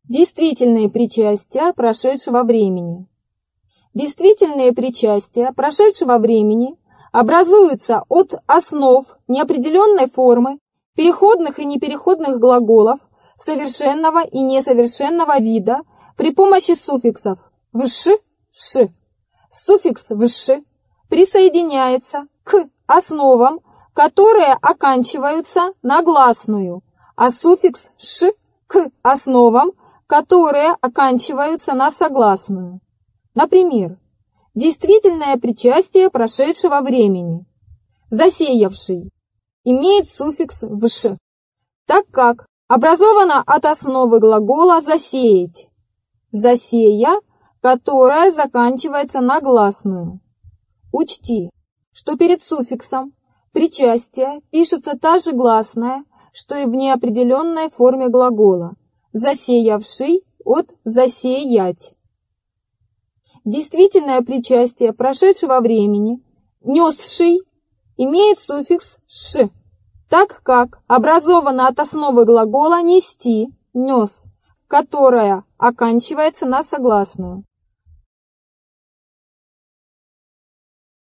Действительные причастия прошедшего времени. Действительные причастия прошедшего времени образуются от основ неопределенной формы, переходных и непереходных глаголов, совершенного и несовершенного вида при помощи суффиксов «вш», «ш». Суффикс «вш» присоединяется к основам, которые оканчиваются на гласную, а суффикс «ш» к основам, которые оканчиваются на согласную. Например, действительное причастие прошедшего времени. Засеявший имеет суффикс «вш», так как образовано от основы глагола «засеять», «засея», которая заканчивается на гласную. Учти, что перед суффиксом причастия пишется та же гласная, что и в неопределенной форме глагола «засеявший» от «засеять». Действительное причастие прошедшего времени, несший, имеет суффикс «ш», так как образовано от основы глагола «нести», «нес», которая оканчивается на согласную.